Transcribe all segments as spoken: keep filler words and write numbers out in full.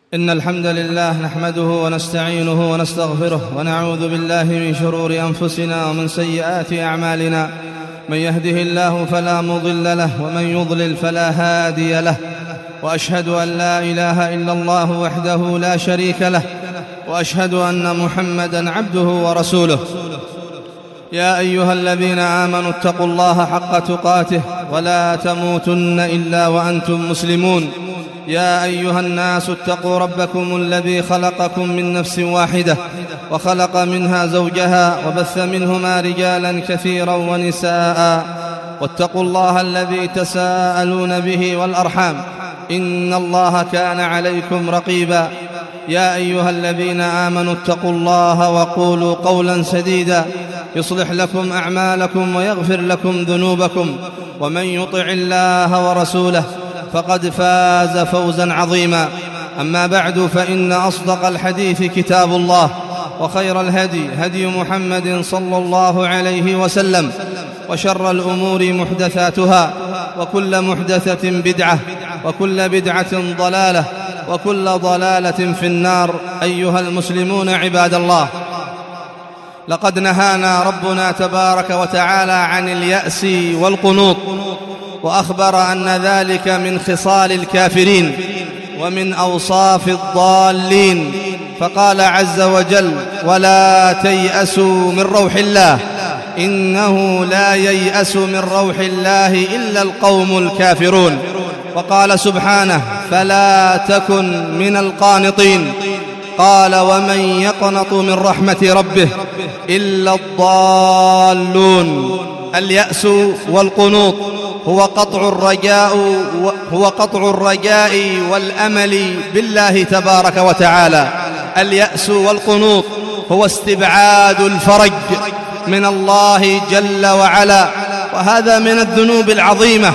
إن الحمد لله نحمده ونستعينه ونستغفره ونعوذ بالله من شرور أنفسنا ومن سيئات أعمالنا. من يهده الله فلا مضل له ومن يضلل فلا هادي له، وأشهد أن لا إله إلا الله وحده لا شريك له، وأشهد أن محمدًا عبده ورسوله. يا أيها الذين آمنوا اتقوا الله حق تقاته ولا تموتن إلا وأنتم مسلمون. يا أيها الناس اتقوا ربكم الذي خلقكم من نفس واحدة وخلق منها زوجها وبث منهما رجالا كثيرا ونساء، واتقوا الله الذي تساءلون به والأرحام، إن الله كان عليكم رقيبا. يا أيها الذين آمنوا اتقوا الله وقولوا قولا سديدا يصلح لكم أعمالكم ويغفر لكم ذنوبكم، ومن يطع الله ورسوله فقد فاز فوزا عظيما. أما بعد، فإن أصدق الحديث كتاب الله، وخير الهدي هدي محمد صلى الله عليه وسلم، وشر الأمور محدثاتها، وكل محدثة بدعة، وكل بدعة ضلالة، وكل ضلالة في النار. أيها المسلمون عباد الله، لقد نهانا ربنا تبارك وتعالى عن اليأس والقنوط، وأخبر أن ذلك من خصال الكافرين ومن أوصاف الضالين، فقال عز وجل: ولا تيأسوا من روح الله إنه لا ييأس من روح الله إلا القوم الكافرون. وقال سبحانه: فلا تكن من القانطين. قال: ومن يقنط من رحمة ربه إلا الضالون. اليأس والقنوط هو قطع الرجاء هو قطع الرجاء والأمل بالله تبارك وتعالى. اليأس والقنوط هو استبعاد الفرج من الله جل وعلا، وهذا من الذنوب العظيمة،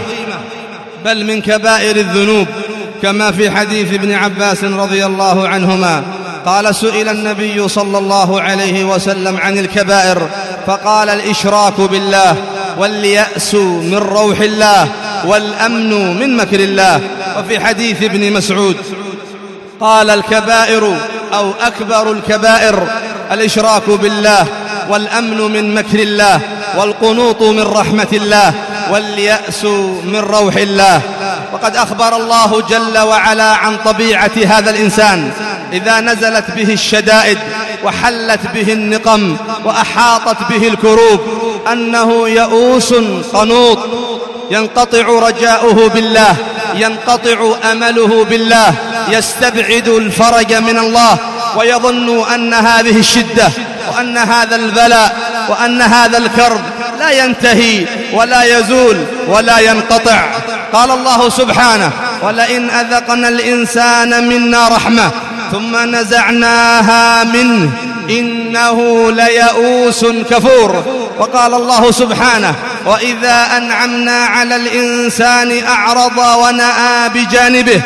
بل من كبائر الذنوب، كما في حديث ابن عباس رضي الله عنهما قال: سئل النبي صلى الله عليه وسلم عن الكبائر فقال: الإشراك بالله، واليأس من روح الله، والأمن من مكر الله. وفي حديث ابن مسعود قال: الكبائر أو أكبر الكبائر الإشراك بالله، والأمن من مكر الله، والقنوط من رحمة الله، واليأس من روح الله. وقد أخبر الله جل وعلا عن طبيعة هذا الإنسان إذا نزلت به الشدائد وحلت به النقم وأحاطت به الكروب أنه يئوس قنوط، ينقطع رجاؤه بالله، ينقطع أمله بالله، يستبعد الفرج من الله، ويظن أن هذه الشدة وأن هذا البلاء وأن هذا الكرب لا ينتهي ولا يزول ولا ينقطع. قال الله سبحانه: ولئن أذقنا الإنسان منا رحمة ثم نزعناها منه إنه ليئوس كفور. وقال الله سبحانه: وإذا أنعمنا على الإنسان أعرض ونأى بجانبه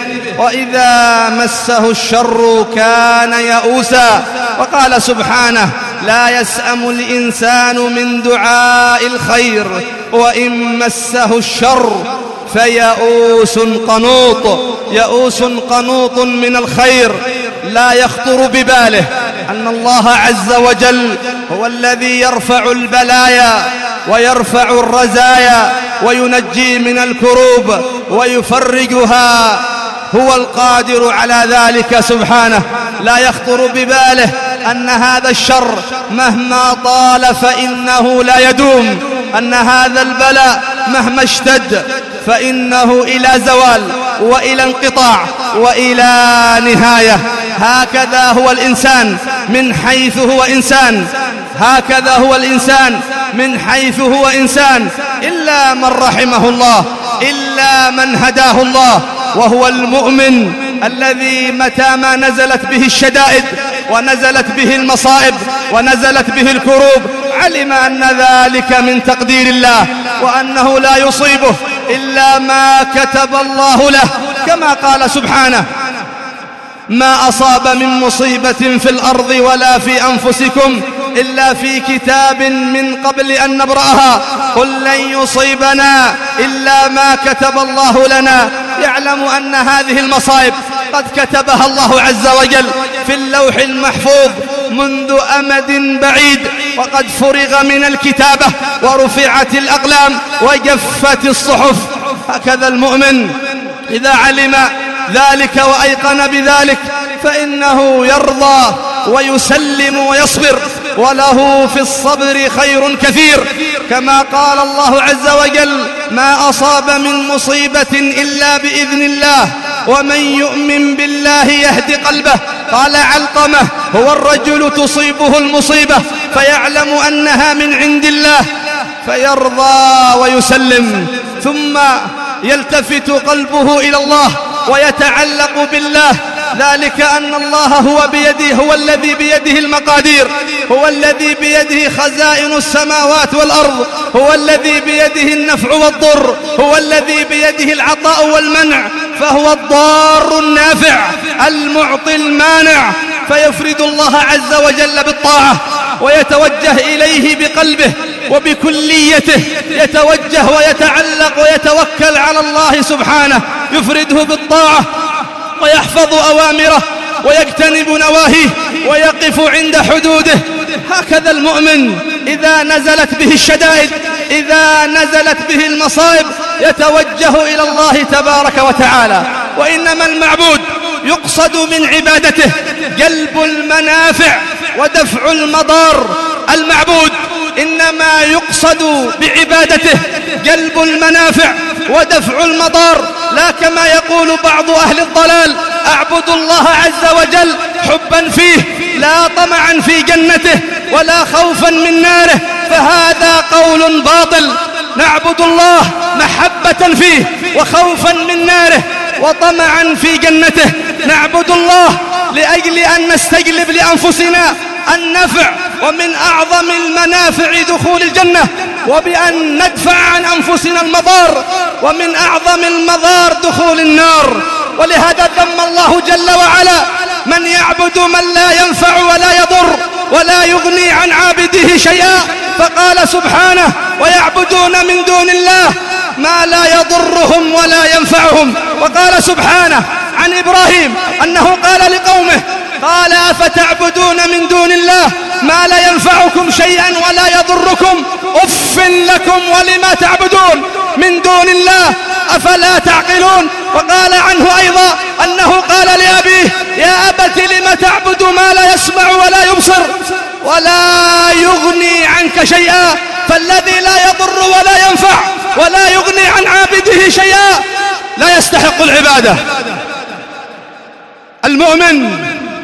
وإذا مسه الشر كان يئوسا. وقال سبحانه: لا يسأم الإنسان من دعاء الخير وإن مسه الشر فيئوس قنوط. يئوس قنوط من الخير، لا يخطر بباله أن الله عز وجل هو الذي يرفع البلايا ويرفع الرزايا وينجي من الكروب ويفرجها، هو القادر على ذلك سبحانه. لا يخطر بباله أن هذا الشر مهما طال فإنه لا يدوم، أن هذا البلاء مهما اشتد فإنه إلى زوال وإلى انقطاع وإلى نهاية. هكذا هو الإنسان من حيث هو إنسان، هكذا هو الإنسان من حيث هو إنسان، إلا من رحمه الله، إلا من هداه الله، وهو المؤمن الذي متى ما نزلت به الشدائد ونزلت به المصائب ونزلت به الكروب علم أن ذلك من تقدير الله، وأنه لا يصيبه إلا ما كتب الله له، كما قال سبحانه: ما أصاب من مصيبة في الأرض ولا في أنفسكم إلا في كتاب من قبل أن نبرأها قل لن يصيبنا إلا ما كتب الله لنا. يعلم أن هذه المصائب قد كتبها الله عز وجل في اللوح المحفوظ منذ أمد بعيد، وقد فرغ من الكتابة ورفعت الأقلام وجفت الصحف. هكذا المؤمن إذا علم ذلك وأيقن بذلك فإنه يرضى ويسلم ويصبر، وله في الصبر خير كثير، كما قال الله عز وجل: ما أصاب من مصيبة إلا بإذن الله ومن يؤمن بالله يهد قلبه. قال علقمة: هو الرجل تصيبه المصيبة فيعلم أنها من عند الله فيرضى ويسلم، ثم يلتفت قلبه إلى الله ويتعلق بالله، ذلك أن الله هو بيده، هو الذي بيده المقادير، هو الذي بيده خزائن السماوات والأرض، هو الذي بيده النفع والضر، هو الذي بيده العطاء والمنع، فهو الضار النافع المعطي المانع. فيفرد الله عز وجل بالطاعة ويتوجه إليه بقلبه وبكليته، يتوجه ويتعلق ويتوكل على الله سبحانه، يفرده بالطاعة ويحفظ أوامره ويجتنب نواهيه ويقف عند حدوده. هكذا المؤمن إذا نزلت به الشدائد، إذا نزلت به المصائب، يتوجه إلى الله تبارك وتعالى. وإنما المعبود يقصد من عبادته جلب المنافع ودفع المضار. المعبود إنما يقصد بعبادته جلب المنافع ودفع المضار، لا كما يقول بعض أهل الضلال: أعبد الله عز وجل حبا فيه لا طمعا في جنته ولا خوفا من ناره، فهذا قول باطل. نعبد الله محبة فيه وخوفا من ناره وطمعا في جنته. نعبد الله لأجل أن نستجلب لأنفسنا النفع، ومن أعظم المنافع دخول الجنة، وبأن ندفع عن أنفسنا المضار، ومن أعظم المضار دخول النار. ولهذا ذم الله جل وعلا من يعبد من لا ينفع ولا يضر ولا يغني عن عابده شيئا، فقال سبحانه: ويعبدون من دون الله ما لا يضرهم ولا ينفعهم. وقال سبحانه عن إبراهيم أنه قال لقومه: قال: أفتعبدون من دون الله ما لا ينفعكم شيئا ولا يضركم، أف لكم ولما تعبدون من دون الله أفلا تعقلون. وقال عنه أيضا أنه قال لأبيه: يا أبت لم تعبد ما لا يسمع ولا يبصر ولا يغني عنك شيئا. فالذي لا يضر ولا ينفع ولا يغني عن عابده شيئا لا يستحق العبادة. المؤمن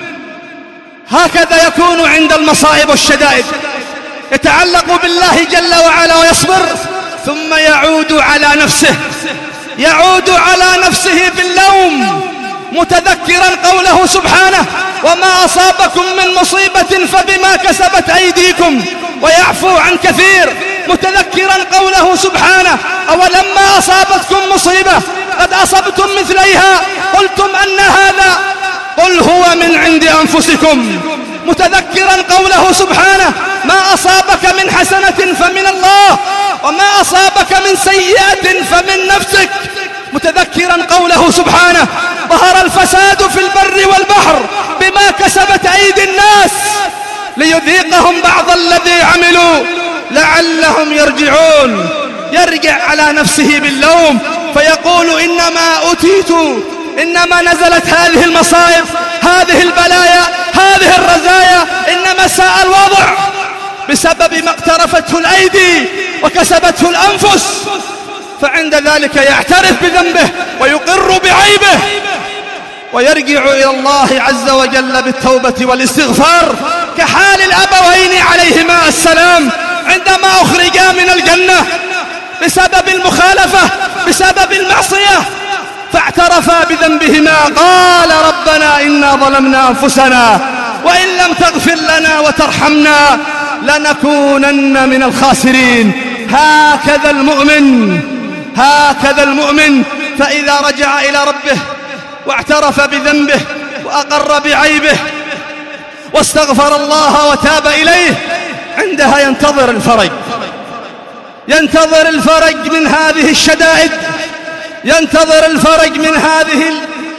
هكذا يكون عند المصائب والشدائد، يتعلق بالله جل وعلا ويصبر، ثم يعود على نفسه، يعود على نفسه باللوم، متذكرا قوله سبحانه: وما أصابكم من مصيبة فبما كسبت أيديكم ويعفو عن كثير. متذكرا قوله سبحانه: أولما أصابتكم مصيبة قد أصبتم مثليها قلتم أن هذا قل هو من عند أنفسكم. متذكرا قوله سبحانه: ما أصابك من حسنة فمن الله وما أصابك من سيئة فمن نفسك. متذكرا قوله سبحانه: ظهر الفساد في البر والبحر بما كسبت أيدي الناس ليذيقهم بعض الذي عملوا لعلهم يرجعون. يرجع على نفسه باللوم فيقول: إنما أتيت، إنما نزلت هذه المصائب، هذه البلايا، هذه الرزايا، إنما ساء الوضع بسبب ما اقترفته الأيدي وكسبته الأنفس. فعند ذلك يعترف بذنبه ويقر بعيبه ويرجع إلى الله عز وجل بالتوبة والاستغفار، كحال الأبوين عليهما السلام عندما أخرجا من الجنة بسبب المخالفة، بسبب المعصية، فاعترفا بذنبهما. قال: ربنا إنا ظلمنا أنفسنا وإن لم تغفر لنا وترحمنا لنكونن من الخاسرين. هكذا المؤمن، هكذا المؤمن، فإذا رجع إلى ربه واعترف بذنبه وأقر بعيبه واستغفر الله وتاب إليه، عندها ينتظر الفرج، ينتظر الفرج من هذه الشدائد، ينتظر الفرج من هذه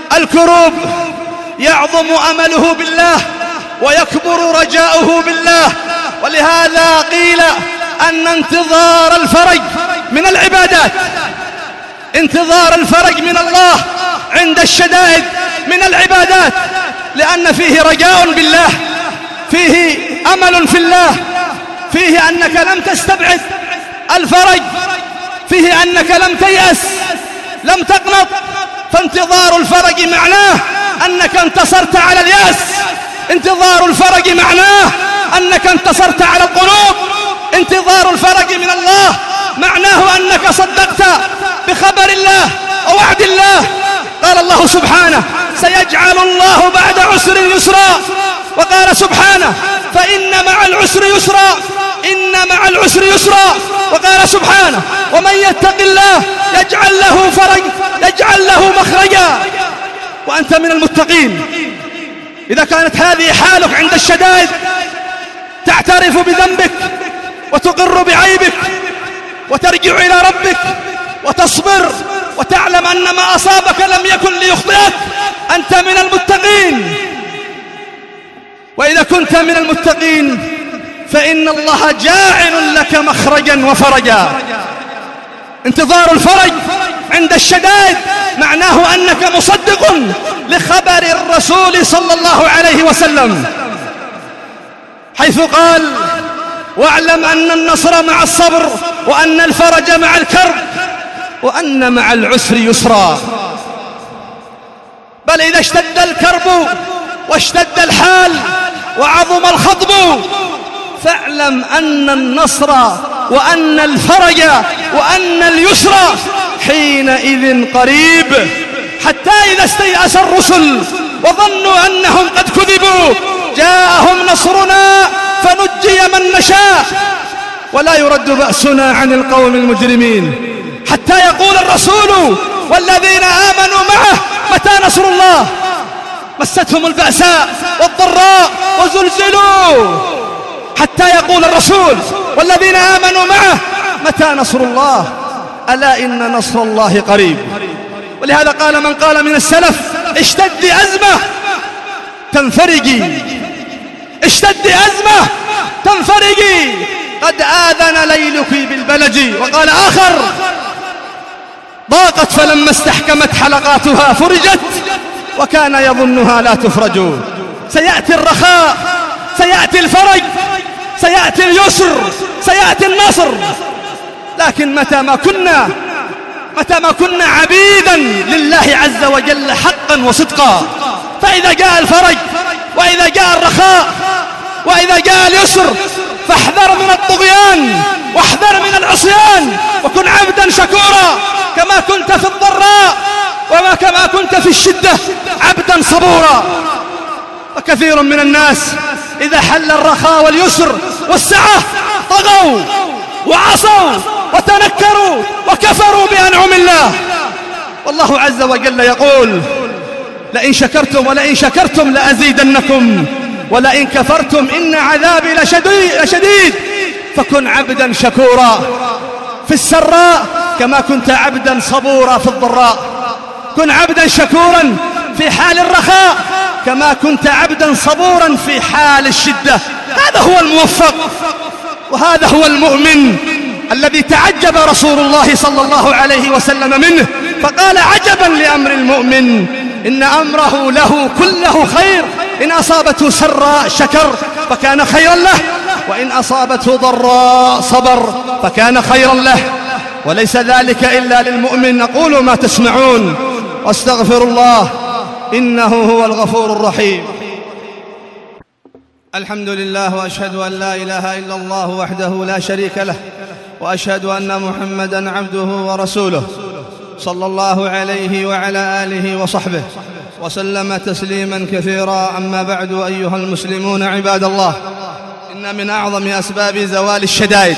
الكروب يعظم أمله بالله ويكبر رجاؤه بالله. ولهذا قيل أن انتظار الفرج من العبادات، انتظار الفرج من الله عند الشدائد من العبادات، لأن فيه رجاء بالله، فيه أمل في الله، فيه أنك لم تستبعد الفرج، فيه أنك لم تيأس، لم تقنط. فانتظار الفرج معناه أنك انتصرت على اليأس، انتظار الفرج معناه أنك انتصرت على القنوط، انتظار الفرج من الله معناه أنك صدقت بخبر الله ووعد الله. قال الله سبحانه: سيجعل الله بعد عسر يسرا. وقال سبحانه: فإن مع العسر يسرا، إن مع العسر يسرا. وقال سبحانه: ومن يتق الله يجعل له فرج، يجعل له مخرجا. وأنت من المتقين. إذا كانت هذه حالك عند الشدائد، تعترف بذنبك وتقر بعيبك وترجع إلى ربك وتصبر وتعلم أن ما أصابك لم يكن ليخطئك، أنت من المتقين. وإذا كنت من المتقين فإن الله جاعل لك مخرجا وفرجا. انتظار الفرج عند الشدائد معناه أنك مصدق لخبر الرسول صلى الله عليه وسلم، حيث قال: واعلم أن النصر مع الصبر، وأن الفرج مع الكرب، وأن مع العسر يسرا. بل إذا اشتد الكرب واشتد الحال وعظم الخطب، فاعلم أن النصر وأن الفرج وأن اليسر حينئذ قريب. حتى إذا استيأس الرسل وظنوا أنهم قد كذبوا، جاءهم نصرنا فنجي من نشاء ولا يرد بأسنا عن القوم المجرمين. حتى يقول الرسول والذين آمنوا معه: متى نصر الله؟ مستهم البأساء والضراء وزلزلوا. حتى يقول الرسول والذين آمنوا معه: متى نصر الله؟ ألا إن نصر الله قريب. ولهذا قال من قال من السلف: اشتد أزمة تنفرجي، اشتد أزمة تنفرجي، قد آذن ليلك بالبلج. وقال آخر: ضاقت فلما استحكمت حلقاتها فرجت، وكان يظنها لا تفرج. سيأتي الرخاء، سيأتي الفرج، سيأتي اليسر، سيأتي النصر. لكن متى ما كنا متى ما كنا عبيدا لله عز وجل حقا وصدقا، فإذا جاء الفرج وإذا جاء الرخاء وإذا جاء اليسر، فاحذر من الطغيان واحذر من العصيان، وكن عبدا شكورا كما كنت في الضراء وما كما كنت في الشدة عبدا صبورا. وكثير من الناس إذا حل الرخاء واليسر والسعة طغوا وعصوا وتنكروا وكفروا بأنعم الله. والله عز وجل يقول: لئن شكرتم ولئن شكرتم لأزيدنكم ولئن كفرتم إن عذابي لشديد. فكن عبدا شكورا في السراء كما كنت عبدا صبورا في الضراء. كن عبدا شكورا في حال الرخاء كما كنت عبدا صبورا في حال الشدة. هذا هو الموفق، وهذا هو المؤمن الذي تعجب رسول الله صلى الله عليه وسلم منه، فقال: عجبا لأمر المؤمن إن أمره له كله خير، إن أصابته سراء شكر فكان خيرا له، وإن أصابته ضراء صبر فكان خيرا له، وليس ذلك إلا للمؤمن. أقول ما تسمعون واستغفر الله إنه هو الغفور الرحيم. الحمد لله، وأشهد أن لا إله إلا الله وحده لا شريك له، وأشهد أن محمدًا عبده ورسوله صلى الله عليه وعلى آله وصحبه وسلم تسليمًا كثيرا. أما بعد، أيها المسلمون عباد الله، إن من أعظم أسباب زوال الشدائد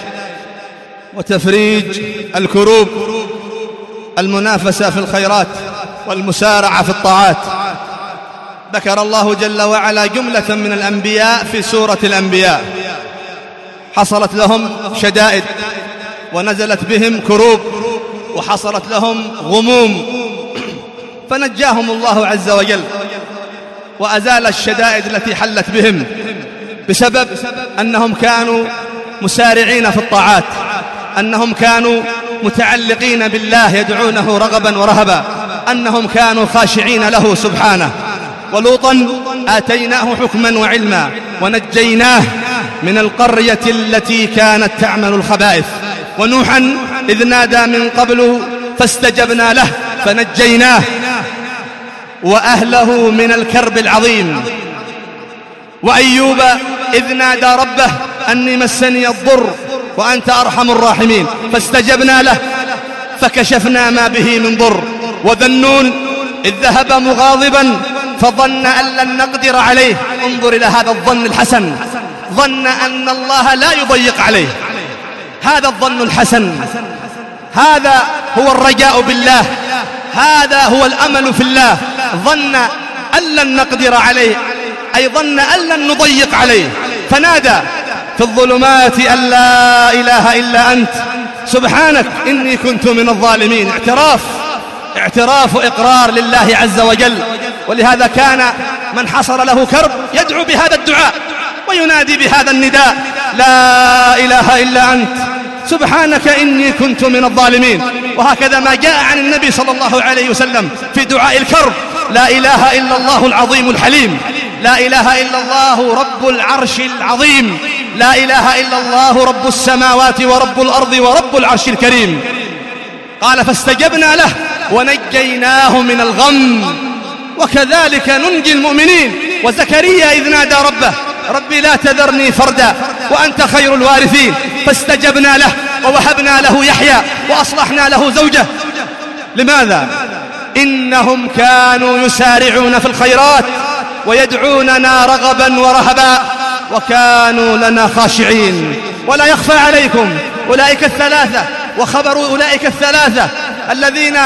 وتفريج الكروب المنافسة في الخيرات والمسارعة في الطاعات. ذكر الله جل وعلا جملة من الأنبياء في سورة الأنبياء حصلت لهم شدائد ونزلت بهم كروب وحصلت لهم غموم فنجاهم الله عز وجل وأزال الشدائد التي حلت بهم بسبب أنهم كانوا مسارعين في الطاعات، أنهم كانوا متعلقين بالله يدعونه رغبا ورهبا، أنهم كانوا خاشعين له سبحانه. ولوطا آتيناه حكما وعلما ونجيناه من القرية التي كانت تعمل الخبائث. ونوحا إذ نادى من قبل فاستجبنا له فنجيناه وأهله من الكرب العظيم. وأيوب إذ نادى ربه أني مسني الضر وأنت أرحم الراحمين فاستجبنا له فكشفنا ما به من ضر. وذا النون إذ ذهب مغاضبا فظن أن لن نقدر عليه. انظر إلى هذا الظن الحسن، ظن أن الله لا يضيق عليه. هذا الظن الحسن، هذا هو الرجاء بالله، هذا هو الأمل في الله. ظن أن لن نقدر عليه، أي ظن أن لن نضيق عليه، فنادى في الظلمات أن لا إله إلا أنت سبحانك إني كنت من الظالمين. اعتراف اعتراف وإقرار لله عز وجل. ولهذا كان من حصل له كرب يدعو بهذا الدعاء وينادي بهذا النداء: لا إله إلا أنت سبحانك إني كنت من الظالمين. وهكذا ما جاء عن النبي صلى الله عليه وسلم في دعاء الكرب: لا إله إلا الله العظيم الحليم، لا إله إلا الله رب العرش العظيم، لا إله إلا الله رب السماوات ورب الأرض ورب العرش الكريم. قال: فاستجبنا له ونجيناه من الغم وكذلك ننجي المؤمنين. وزكريا إذ نادى ربه: ربي لا تذرني فردا وأنت خير الوارثين، فاستجبنا له ووهبنا له يحيى وأصلحنا له زوجه. لماذا؟ إنهم كانوا يسارعون في الخيرات ويدعوننا رغبا ورهبا وكانوا لنا خاشعين. ولا يخفى عليكم أولئك الثلاثة وخبر أولئك الثلاثة الذين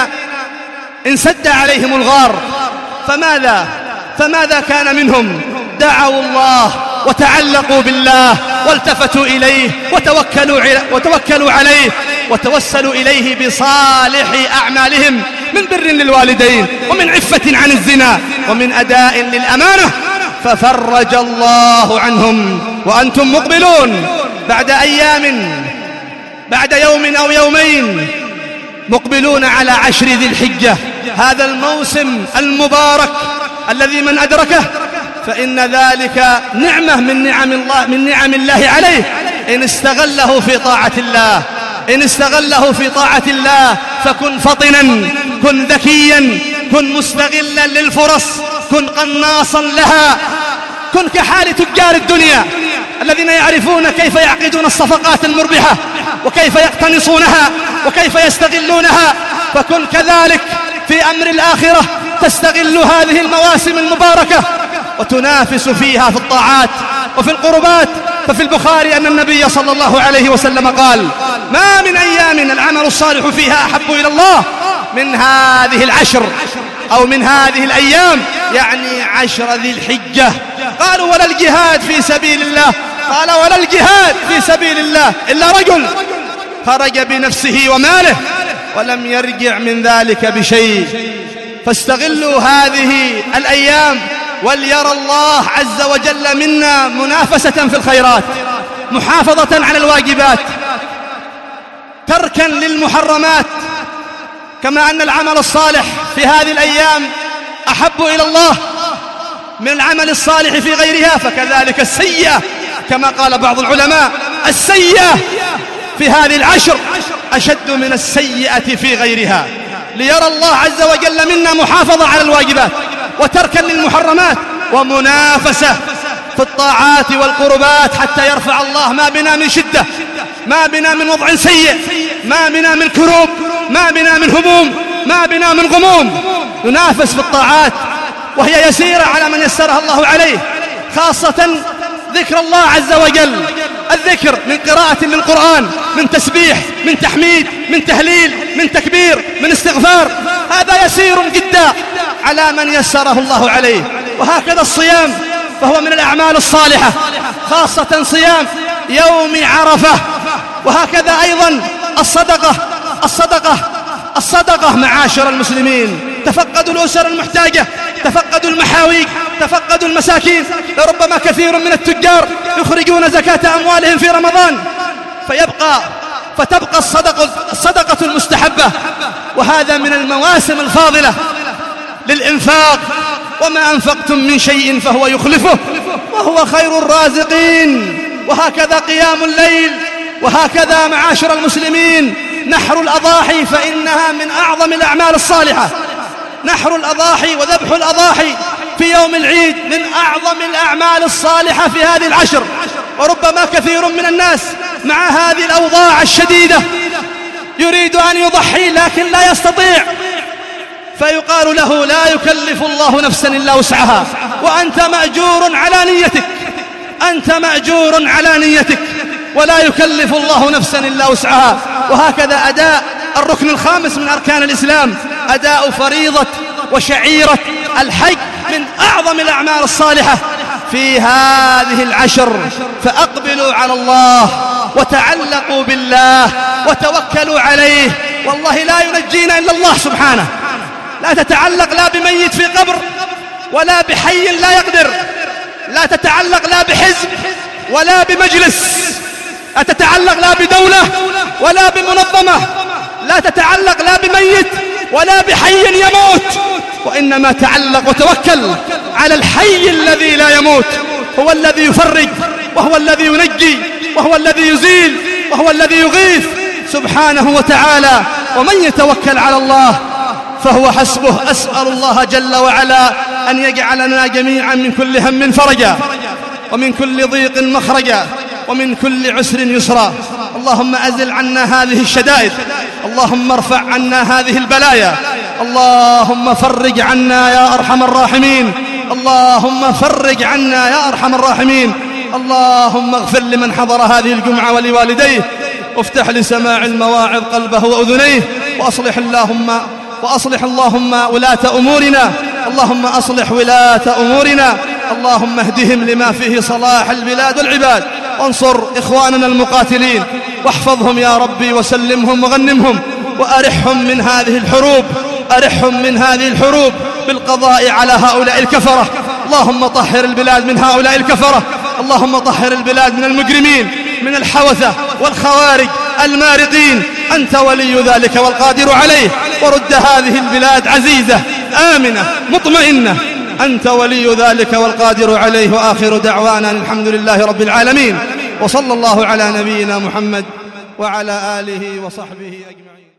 انسد عليهم الغار، فماذا فماذا كان منهم؟ دعوا الله وتعلقوا بالله والتفتوا إليه وتوكلوا وتوكلوا عليه وتوسلوا إليه بصالح أعمالهم من بر للوالدين ومن عفة عن الزنا ومن أداء للأمانة، ففرج الله عنهم وأنتم مقبلون بعد أيام، بعد يوم أو يومين، مقبلون على عشر ذي الحجة، هذا الموسم المبارك الذي من أدركه فإن ذلك نعمة من نعم الله من نعم الله عليه إن استغله في طاعة الله. إن استغله في طاعة الله فكن فطنا، كن ذكيا، كن مستغلا للفرص، كن قناصا لها، كن كحال تجار الدنيا الذين يعرفون كيف يعقدون الصفقات المربحة وكيف يقتنصونها وكيف يستغلونها، فكن كذلك في أمر الآخرة، تستغل هذه المواسم المباركة وتنافس فيها في الطاعات وفي القربات. ففي البخاري أن النبي صلى الله عليه وسلم قال: ما من أيام العمل الصالح فيها أحب إلى الله من هذه العشر أو من هذه الأيام، يعني عشر ذي الحجة. قالوا: ولا الجهاد في سبيل الله؟ قال: ولا الجهاد في سبيل الله إلا رجل خرج بنفسه وماله ولم يرجع من ذلك بشيء. فاستغلوا هذه الأيام وليرى الله عز وجل منا منافسة في الخيرات، محافظة على الواجبات، تركا للمحرمات. كما أن العمل الصالح في هذه الأيام أحب إلى الله من العمل الصالح في غيرها، فكذلك السيئة كما قال بعض العلماء: السيئة في هذه العشر أشد من السيئة في غيرها. ليرى الله عز وجل منا محافظة على الواجبات وتركا للمحرمات ومنافسة في الطاعات والقربات، حتى يرفع الله ما بنا من شدة، ما بنا من وضع سيء، ما بنا من كروب، ما بنا من هموم، ما بنا من غموم. ننافس في الطاعات وهي يسيرة على من يسرها الله عليه، خاصة ذكر الله عز وجل، الذكر من قراءة للقرآن، من تسبيح، من تحميد، من تهليل، من تكبير، من استغفار، هذا يسير جدا على من يسره الله عليه. وهكذا الصيام فهو من الأعمال الصالحة، خاصة صيام يوم عرفة. وهكذا أيضا الصدقة الصدقة الصدقة معاشر المسلمين، تفقدوا الأسر المحتاجة، تفقدوا المحاويج، تفقدوا المساكين. لربما كثير من التجار يخرجون زكاة أموالهم في رمضان فيبقى فتبقى الصدقة, الصدقة المستحبة، وهذا من المواسم الفاضلة للإنفاق. وما أنفقتم من شيء فهو يخلفه وهو خير الرازقين. وهكذا قيام الليل، وهكذا معاشر المسلمين نحر الأضاحي، فإنها من أعظم الأعمال الصالحة. نحر الأضاحي وذبح الأضاحي في يوم العيد من أعظم الأعمال الصالحة في هذه العشر. وربما كثير من الناس مع هذه الأوضاع الشديدة يريد أن يضحي لكن لا يستطيع، فيقال له لا يكلف الله نفسا إلا وسعها، وأنت مأجور على نيتك، أنت مأجور على نيتك، ولا يكلف الله نفسا إلا وسعها. وهكذا أداء الركن الخامس من أركان الإسلام، أداء فريضة وشعيرة الحج من أعظم الأعمال الصالحة في هذه العشر. فأقبلوا على الله وتعلقوا بالله وتوكلوا عليه، والله لا ينجينا إلا الله سبحانه. لا تتعلق لا بميت في قبر ولا بحي لا يقدر، لا تتعلق لا بحزب ولا بمجلس، لا تتعلق لا بدولة ولا بمنظمة، لا تتعلق لا بميت ولا بحي يموت، وإنما تعلق وتوكل على الحي الذي لا يموت. هو الذي يفرج، وهو الذي ينجي، وهو الذي يزيل، وهو الذي يغيث سبحانه وتعالى. ومن يتوكل على الله فهو حسبه. أسأل الله جل وعلا أن يجعلنا جميعا من كل هم فرجا، ومن كل ضيق مخرجا، ومن كل عسر يسرا. اللهم أزل عنا هذه الشدائد، اللهم ارفع عنا هذه البلايا، اللهم فرج عنا يا أرحم الراحمين، اللهم فرج عنا يا أرحم الراحمين. اللهم اغفر لمن حضر هذه الجمعة ولوالديه، وافتح لسماع المواعظ قلبه وأذنيه، وأصلح اللهم وأصلح اللهم ولاة أمورنا، اللهم أصلح ولاة أمورنا، اللهم اهدهم لما فيه صلاح البلاد والعباد، وانصر إخواننا المقاتلين، واحفظهم يا ربي، وسلمهم وغنمهم، وأرحهم من هذه الحروب، أرحهم من هذه الحروب بالقضاء على هؤلاء الكفرة. اللهم طهر البلاد من هؤلاء الكفرة، اللهم طهر البلاد من المجرمين، من الحوثة والخوارج المارقين. أنت ولي ذلك والقادر عليه، ورد هذه البلاد عزيزة آمنة مطمئنة، أنت ولي ذلك والقادر عليه. وآخر دعوانا الحمد لله رب العالمين، وصلى الله على نبينا محمد وعلى آله وصحبه أجمعين.